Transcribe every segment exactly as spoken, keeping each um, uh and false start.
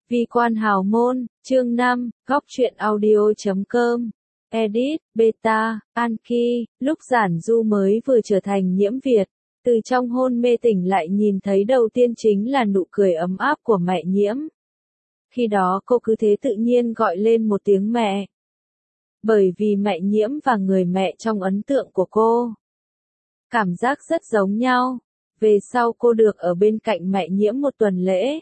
Vi quan hào môn, chương năm, góc truyện audio chấm com. Edit, Beta, Anki, lúc Giản Du mới vừa trở thành Nhiễm Việt, từ trong hôn mê tỉnh lại nhìn thấy đầu tiên chính là nụ cười ấm áp của mẹ Nhiễm. Khi đó cô cứ thế tự nhiên gọi lên một tiếng mẹ. Bởi vì mẹ Nhiễm và người mẹ trong ấn tượng của cô cảm giác rất giống nhau. Về sau cô được ở bên cạnh mẹ Nhiễm một tuần lễ.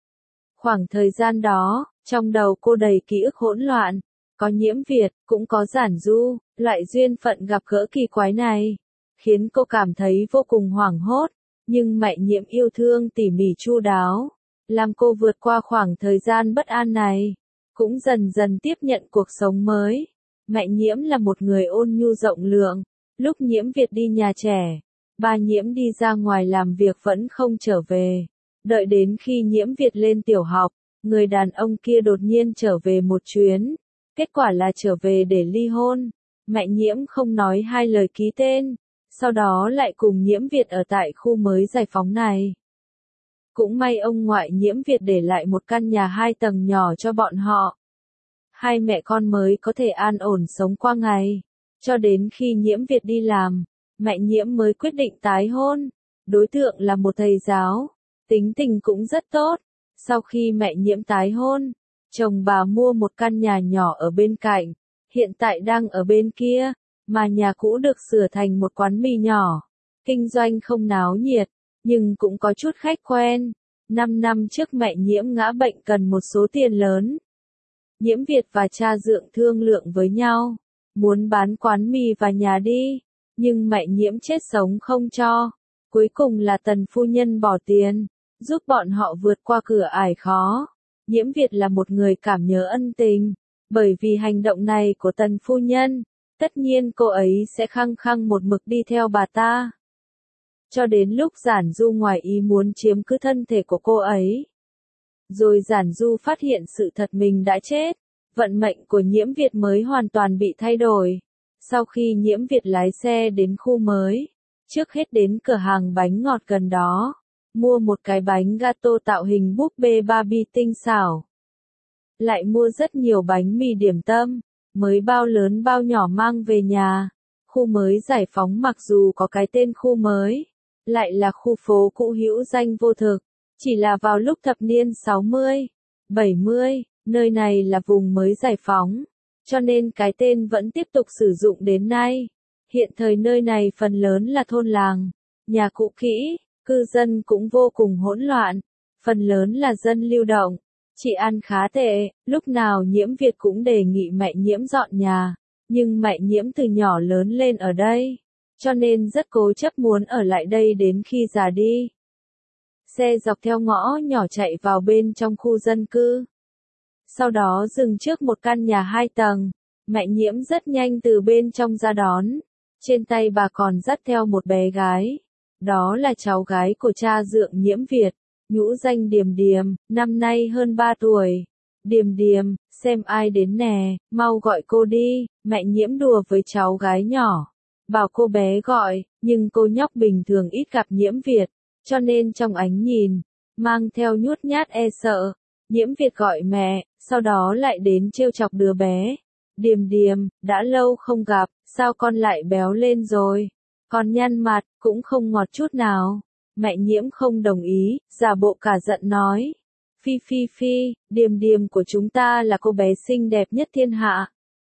Khoảng thời gian đó, trong đầu cô đầy ký ức hỗn loạn, có Nhiễm Việt, cũng có Giản Du, loại duyên phận gặp gỡ kỳ quái này, khiến cô cảm thấy vô cùng hoảng hốt, nhưng mẹ Nhiễm yêu thương tỉ mỉ chu đáo, làm cô vượt qua khoảng thời gian bất an này, cũng dần dần tiếp nhận cuộc sống mới. Mẹ Nhiễm là một người ôn nhu rộng lượng, lúc Nhiễm Việt đi nhà trẻ, ba Nhiễm đi ra ngoài làm việc vẫn không trở về. Đợi đến khi Nhiễm Việt lên tiểu học, người đàn ông kia đột nhiên trở về một chuyến. Kết quả là trở về để ly hôn. Mẹ Nhiễm không nói hai lời ký tên, sau đó lại cùng Nhiễm Việt ở tại khu mới giải phóng này. Cũng may ông ngoại Nhiễm Việt để lại một căn nhà hai tầng nhỏ cho bọn họ. Hai mẹ con mới có thể an ổn sống qua ngày. Cho đến khi Nhiễm Việt đi làm, mẹ Nhiễm mới quyết định tái hôn. Đối tượng là một thầy giáo. Tính tình cũng rất tốt. Sau khi mẹ Nhiễm tái hôn, chồng bà mua một căn nhà nhỏ ở bên cạnh, hiện tại đang ở bên kia, mà nhà cũ được sửa thành một quán mì nhỏ. Kinh doanh không náo nhiệt, nhưng cũng có chút khách quen. Năm năm trước mẹ Nhiễm ngã bệnh cần một số tiền lớn. Nhiễm Việt và cha Dượng thương lượng với nhau, muốn bán quán mì và nhà đi, nhưng mẹ Nhiễm chết sống không cho. Cuối cùng là Tần phu nhân bỏ tiền, giúp bọn họ vượt qua cửa ải khó. Nhiễm Việt là một người cảm nhớ ân tình, bởi vì hành động này của Tần phu nhân, tất nhiên cô ấy sẽ khăng khăng một mực đi theo bà ta. Cho đến lúc Giản Du ngoài ý muốn chiếm cứ thân thể của cô ấy. Rồi Giản Du phát hiện sự thật mình đã chết, vận mệnh của Nhiễm Việt mới hoàn toàn bị thay đổi. Sau khi Nhiễm Việt lái xe đến khu mới, trước hết đến cửa hàng bánh ngọt gần đó, mua một cái bánh gato tạo hình búp bê Barbie tinh xảo. Lại mua rất nhiều bánh mì điểm tâm, mới bao lớn bao nhỏ mang về nhà. Khu mới giải phóng mặc dù có cái tên khu mới, lại là khu phố cũ hữu danh vô thực. Chỉ là vào lúc thập niên sáu mươi, bảy mươi, nơi này là vùng mới giải phóng, cho nên cái tên vẫn tiếp tục sử dụng đến nay. Hiện thời nơi này phần lớn là thôn làng, nhà cũ kỹ, cư dân cũng vô cùng hỗn loạn, phần lớn là dân lưu động, trị an khá tệ. Lúc nào Nhiễm Việt cũng đề nghị mẹ Nhiễm dọn nhà, nhưng mẹ Nhiễm từ nhỏ lớn lên ở đây, cho nên rất cố chấp muốn ở lại đây đến khi già đi. Xe dọc theo ngõ nhỏ chạy vào bên trong khu dân cư. Sau đó dừng trước một căn nhà hai tầng, mẹ Nhiễm rất nhanh từ bên trong ra đón. Trên tay bà còn dắt theo một bé gái. Đó là cháu gái của cha Dượng Nhiễm Việt, nhũ danh Điềm Điềm, năm nay hơn ba tuổi. Điềm Điềm, xem ai đến nè, mau gọi cô đi. Mẹ Nhiễm đùa với cháu gái nhỏ, bảo cô bé gọi, nhưng cô nhóc bình thường ít gặp Nhiễm Việt, cho nên trong ánh nhìn, mang theo nhút nhát e sợ. Nhiễm Việt gọi mẹ, sau đó lại đến trêu chọc đứa bé. Điềm Điềm, đã lâu không gặp, sao con lại béo lên rồi? Con nhăn mặt, cũng không ngọt chút nào. Mẹ Nhiễm không đồng ý, giả bộ cả giận nói. Phi phi phi, Điềm Điềm của chúng ta là cô bé xinh đẹp nhất thiên hạ.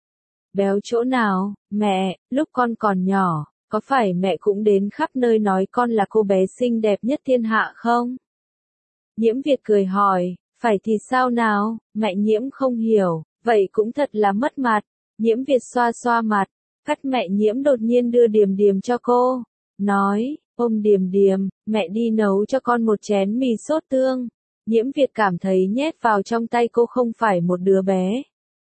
Béo chỗ nào, mẹ, lúc con còn nhỏ, có phải mẹ cũng đến khắp nơi nói con là cô bé xinh đẹp nhất thiên hạ không? Nhiễm Việt cười hỏi, phải thì sao nào? Mẹ Nhiễm không hiểu, vậy cũng thật là mất mặt. Nhiễm Việt xoa xoa mặt, cắt mẹ Nhiễm đột nhiên đưa Điềm Điềm cho cô, nói, ôm Điềm Điềm, mẹ đi nấu cho con một chén mì sốt tương. Nhiễm Việt cảm thấy nhét vào trong tay cô không phải một đứa bé,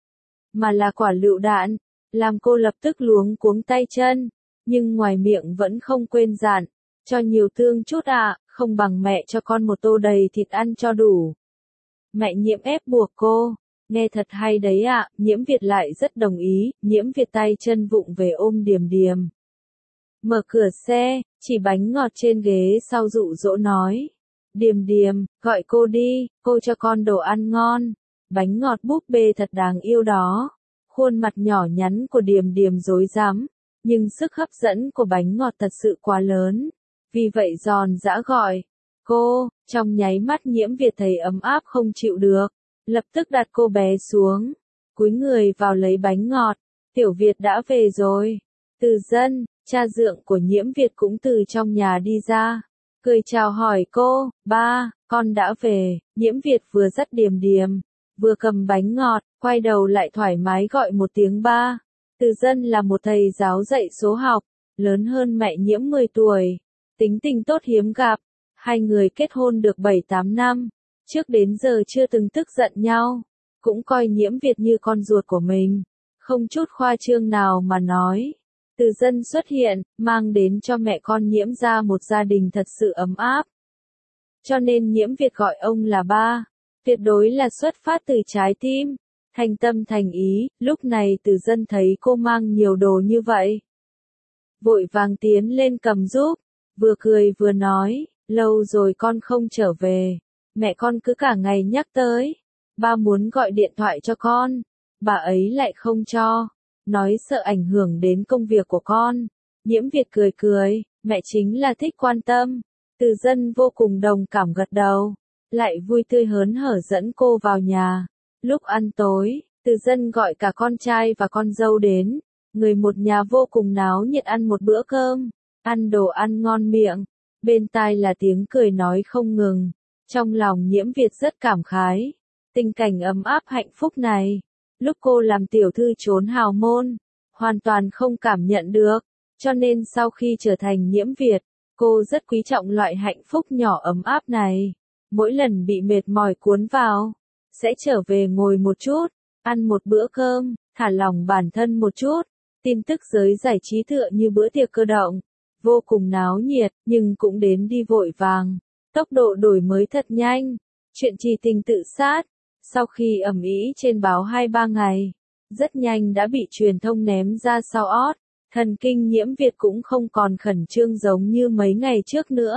mà là quả lựu đạn, làm cô lập tức luống cuống tay chân, nhưng ngoài miệng vẫn không quên dặn, cho nhiều tương chút ạ, không bằng mẹ cho con một tô đầy thịt ăn cho đủ. Mẹ Nhiễm ép buộc cô, nghe thật hay đấy ạ. Nhiễm Việt lại rất đồng ý. Nhiễm Việt tay chân vụng về ôm Điềm Điềm, mở cửa xe, chỉ bánh ngọt trên ghế sau dụ dỗ nói, Điềm điềm, gọi cô đi, cô cho con đồ ăn ngon. Bánh ngọt búp bê thật đáng yêu đó. Khuôn mặt nhỏ nhắn của Điềm Điềm rối rắm, nhưng sức hấp dẫn của bánh ngọt thật sự quá lớn. Vì vậy giòn giã gọi, cô, trong nháy mắt Nhiễm Việt thấy ấm áp không chịu được. Lập tức đặt cô bé xuống, cúi người vào lấy bánh ngọt. Tiểu Việt đã về rồi. Từ Dân, cha dượng của Nhiễm Việt cũng từ trong nhà đi ra. Cười chào hỏi cô, ba, con đã về. Nhiễm Việt vừa dắt Điềm Điềm, vừa cầm bánh ngọt, quay đầu lại thoải mái gọi một tiếng ba. Từ Dân là một thầy giáo dạy số học, lớn hơn mẹ Nhiễm mười tuổi. Tính tình tốt hiếm gặp, hai người kết hôn được bảy tám năm. Trước đến giờ chưa từng tức giận nhau, cũng coi Nhiễm Việt như con ruột của mình. Không chút khoa trương nào mà nói. Từ Dân xuất hiện, mang đến cho mẹ con Nhiễm ra một gia đình thật sự ấm áp. Cho nên Nhiễm Việt gọi ông là ba, tuyệt đối là xuất phát từ trái tim, thành tâm thành ý. Lúc này Từ Dân thấy cô mang nhiều đồ như vậy, vội vàng tiến lên cầm giúp, vừa cười vừa nói, lâu rồi con không trở về, mẹ con cứ cả ngày nhắc tới, ba muốn gọi điện thoại cho con, bà ấy lại không cho, nói sợ ảnh hưởng đến công việc của con. Nhiễm Việt cười cười, mẹ chính là thích quan tâm. Từ Dân vô cùng đồng cảm gật đầu, lại vui tươi hớn hở dẫn cô vào nhà. Lúc ăn tối, Từ Dân gọi cả con trai và con dâu đến, người một nhà vô cùng náo nhiệt ăn một bữa cơm, ăn đồ ăn ngon miệng, bên tai là tiếng cười nói không ngừng. Trong lòng Nhiễm Việt rất cảm khái, tình cảnh ấm áp hạnh phúc này, lúc cô làm tiểu thư trốn hào môn, hoàn toàn không cảm nhận được, cho nên sau khi trở thành Nhiễm Việt, cô rất quý trọng loại hạnh phúc nhỏ ấm áp này. Mỗi lần bị mệt mỏi cuốn vào, sẽ trở về ngồi một chút, ăn một bữa cơm, thả lỏng bản thân một chút. Tin tức giới giải trí tựa như bữa tiệc cơ động, vô cùng náo nhiệt, nhưng cũng đến đi vội vàng. Tốc độ đổi mới thật nhanh. Chuyện Trì Tình tự sát, sau khi ầm ĩ trên báo hai ba ngày, rất nhanh đã bị truyền thông ném ra sau ót. Thần kinh Nhiễm Việt cũng không còn khẩn trương giống như mấy ngày trước nữa.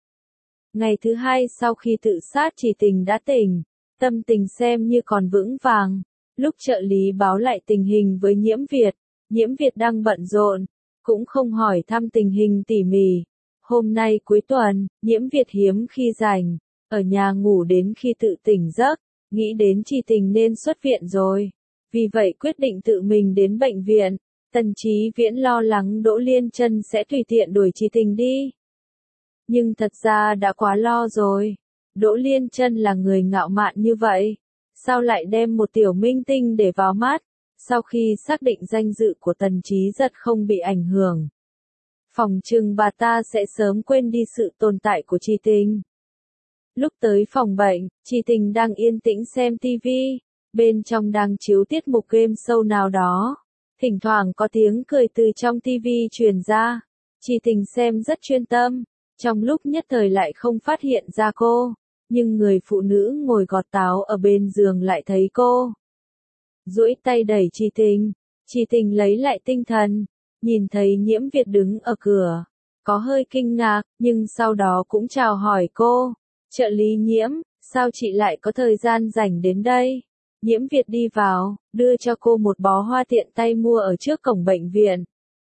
Ngày thứ hai sau khi tự sát Trì Tình đã tỉnh, tâm tình xem như còn vững vàng. Lúc trợ lý báo lại tình hình với Nhiễm Việt, Nhiễm Việt đang bận rộn, cũng không hỏi thăm tình hình tỉ mỉ. Hôm nay cuối tuần, Nhiễm Việt hiếm khi rảnh, ở nhà ngủ đến khi tự tỉnh giấc, nghĩ đến Trì Tình nên xuất viện rồi. Vì vậy quyết định tự mình đến bệnh viện. Tần Chí Viễn lo lắng Đỗ Liên Chân sẽ tùy tiện đuổi Trì Tình đi. Nhưng thật ra đã quá lo rồi. Đỗ Liên Chân là người ngạo mạn như vậy, sao lại đem một tiểu minh tinh để vào mắt? Sau khi xác định danh dự của Tần Chí Giật không bị ảnh hưởng, phòng trừng bà ta sẽ sớm quên đi sự tồn tại của Trì Tình. Lúc tới phòng bệnh, Trì Tình đang yên tĩnh xem tivi, bên trong đang chiếu tiết mục game show nào đó. Thỉnh thoảng có tiếng cười từ trong tivi truyền ra. Trì Tình xem rất chuyên tâm, trong lúc nhất thời lại không phát hiện ra cô, nhưng người phụ nữ ngồi gọt táo ở bên giường lại thấy cô. Duỗi tay đẩy Trì Tình, Trì Tình lấy lại tinh thần, nhìn thấy Nhiễm Việt đứng ở cửa, có hơi kinh ngạc, nhưng sau đó cũng chào hỏi cô. Trợ lý Nhiễm, sao chị lại có thời gian rảnh đến đây? Nhiễm Việt đi vào, đưa cho cô một bó hoa tiện tay mua ở trước cổng bệnh viện.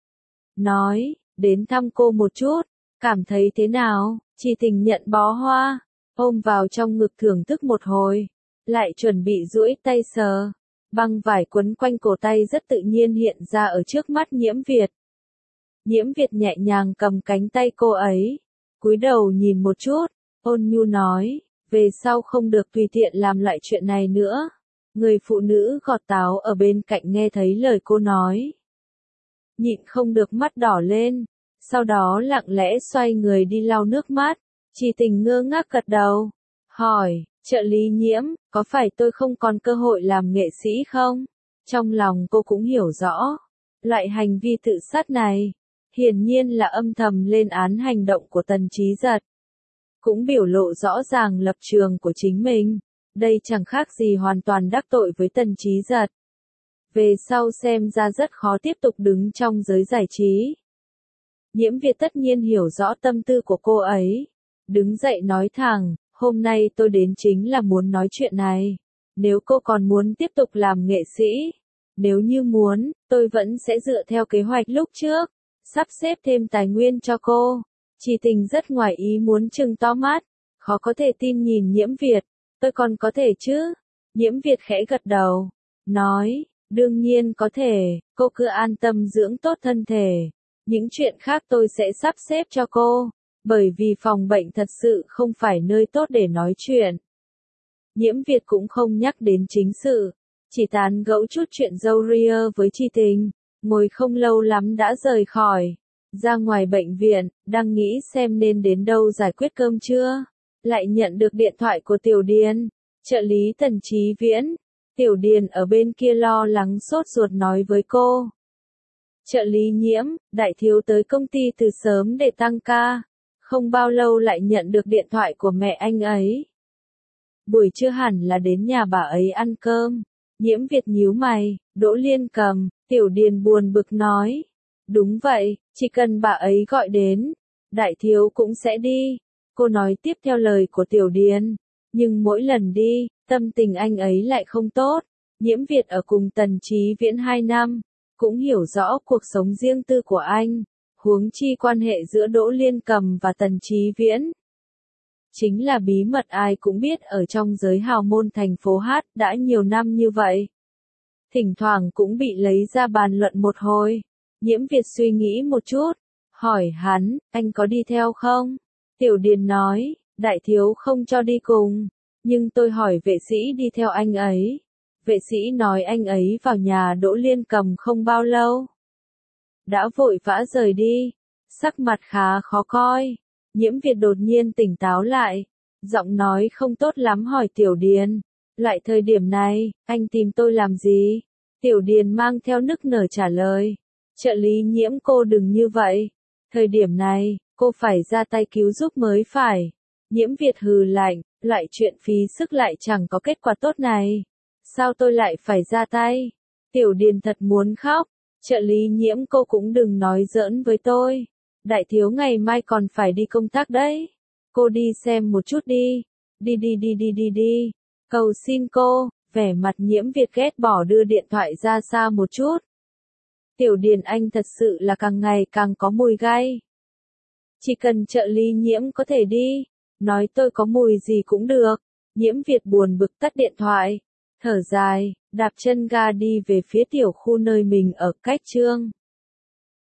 Nói, đến thăm cô một chút, cảm thấy thế nào? Trì Tình nhận bó hoa, ôm vào trong ngực thưởng thức một hồi, lại chuẩn bị duỗi tay sờ. Băng vải quấn quanh cổ tay rất tự nhiên hiện ra ở trước mắt Nhiễm Việt. Nhiễm Việt nhẹ nhàng cầm cánh tay cô ấy, cúi đầu nhìn một chút, ôn nhu nói, về sau không được tùy tiện làm lại chuyện này nữa. Người phụ nữ gọt táo ở bên cạnh nghe thấy lời cô nói, nhịn không được mắt đỏ lên, sau đó lặng lẽ xoay người đi lau nước mắt. Trì Tình ngơ ngác gật đầu, hỏi, trợ lý Nhiễm, có phải tôi không còn cơ hội làm nghệ sĩ không? Trong lòng cô cũng hiểu rõ, loại hành vi tự sát này, hiển nhiên là âm thầm lên án hành động của Tần Chí Giật. Cũng biểu lộ rõ ràng lập trường của chính mình. Đây chẳng khác gì hoàn toàn đắc tội với Tần Chí Giật. Về sau xem ra rất khó tiếp tục đứng trong giới giải trí. Nhiễm Việt tất nhiên hiểu rõ tâm tư của cô ấy. Đứng dậy nói thẳng, hôm nay tôi đến chính là muốn nói chuyện này. Nếu cô còn muốn tiếp tục làm nghệ sĩ, nếu như muốn, tôi vẫn sẽ dựa theo kế hoạch lúc trước, sắp xếp thêm tài nguyên cho cô. Chỉ Tình rất ngoài ý muốn trừng to mắt, khó có thể tin nhìn Nhiễm Việt, tôi còn có thể chứ? Nhiễm Việt khẽ gật đầu, nói, đương nhiên có thể, cô cứ an tâm dưỡng tốt thân thể. Những chuyện khác tôi sẽ sắp xếp cho cô, bởi vì phòng bệnh thật sự không phải nơi tốt để nói chuyện. Nhiễm Việt cũng không nhắc đến chính sự, chỉ tán gẫu chút chuyện râu ria với Chi Tình, ngồi không lâu lắm đã rời khỏi. Ra ngoài bệnh viện, đang nghĩ xem nên đến đâu giải quyết cơm trưa, lại nhận được điện thoại của Tiểu Điền, trợ lý Tần Chí Viễn. Tiểu Điền ở bên kia lo lắng sốt ruột nói với cô. Trợ lý Nhiễm, đại thiếu tới công ty từ sớm để tăng ca, không bao lâu lại nhận được điện thoại của mẹ anh ấy. Buổi trưa hẳn là đến nhà bà ấy ăn cơm. Nhiễm Việt nhíu mày, Đỗ Liên cầm, Tiểu Điền buồn bực nói. Đúng vậy, chỉ cần bà ấy gọi đến, đại thiếu cũng sẽ đi. Cô nói tiếp theo lời của Tiểu Điền, nhưng mỗi lần đi, tâm tình anh ấy lại không tốt. Nhiễm Việt ở cùng Tần Chí Viễn hai năm, cũng hiểu rõ cuộc sống riêng tư của anh, huống chi quan hệ giữa Đỗ Liên cầm và Tần Chí Viễn. Chính là bí mật ai cũng biết ở trong giới hào môn thành phố Hát đã nhiều năm như vậy. Thỉnh thoảng cũng bị lấy ra bàn luận một hồi. Nhiễm Việt suy nghĩ một chút, hỏi hắn, anh có đi theo không? Tiểu Điền nói, đại thiếu không cho đi cùng, nhưng tôi hỏi vệ sĩ đi theo anh ấy. Vệ sĩ nói anh ấy vào nhà Đỗ Liên cầm không bao lâu, đã vội vã rời đi, sắc mặt khá khó coi. Nhiễm Việt đột nhiên tỉnh táo lại, giọng nói không tốt lắm hỏi Tiểu Điền, lại thời điểm này, anh tìm tôi làm gì? Tiểu Điền mang theo nức nở trả lời, trợ lý Nhiễm cô đừng như vậy, thời điểm này, cô phải ra tay cứu giúp mới phải. Nhiễm Việt hừ lạnh, loại chuyện phí sức lại chẳng có kết quả tốt này. Sao tôi lại phải ra tay? Tiểu Điền thật muốn khóc, trợ lý Nhiễm cô cũng đừng nói giỡn với tôi. Đại thiếu ngày mai còn phải đi công tác đấy. Cô đi xem một chút đi. Đi đi đi đi đi đi. Cầu xin cô, vẻ mặt Nhiễm Việt ghét bỏ đưa điện thoại ra xa một chút. Tiểu Điền anh thật sự là càng ngày càng có mùi gai. Chỉ cần trợ lý Nhiễm có thể đi, nói tôi có mùi gì cũng được. Nhiễm Việt buồn bực tắt điện thoại, thở dài, đạp chân ga đi về phía tiểu khu nơi mình ở cách Trương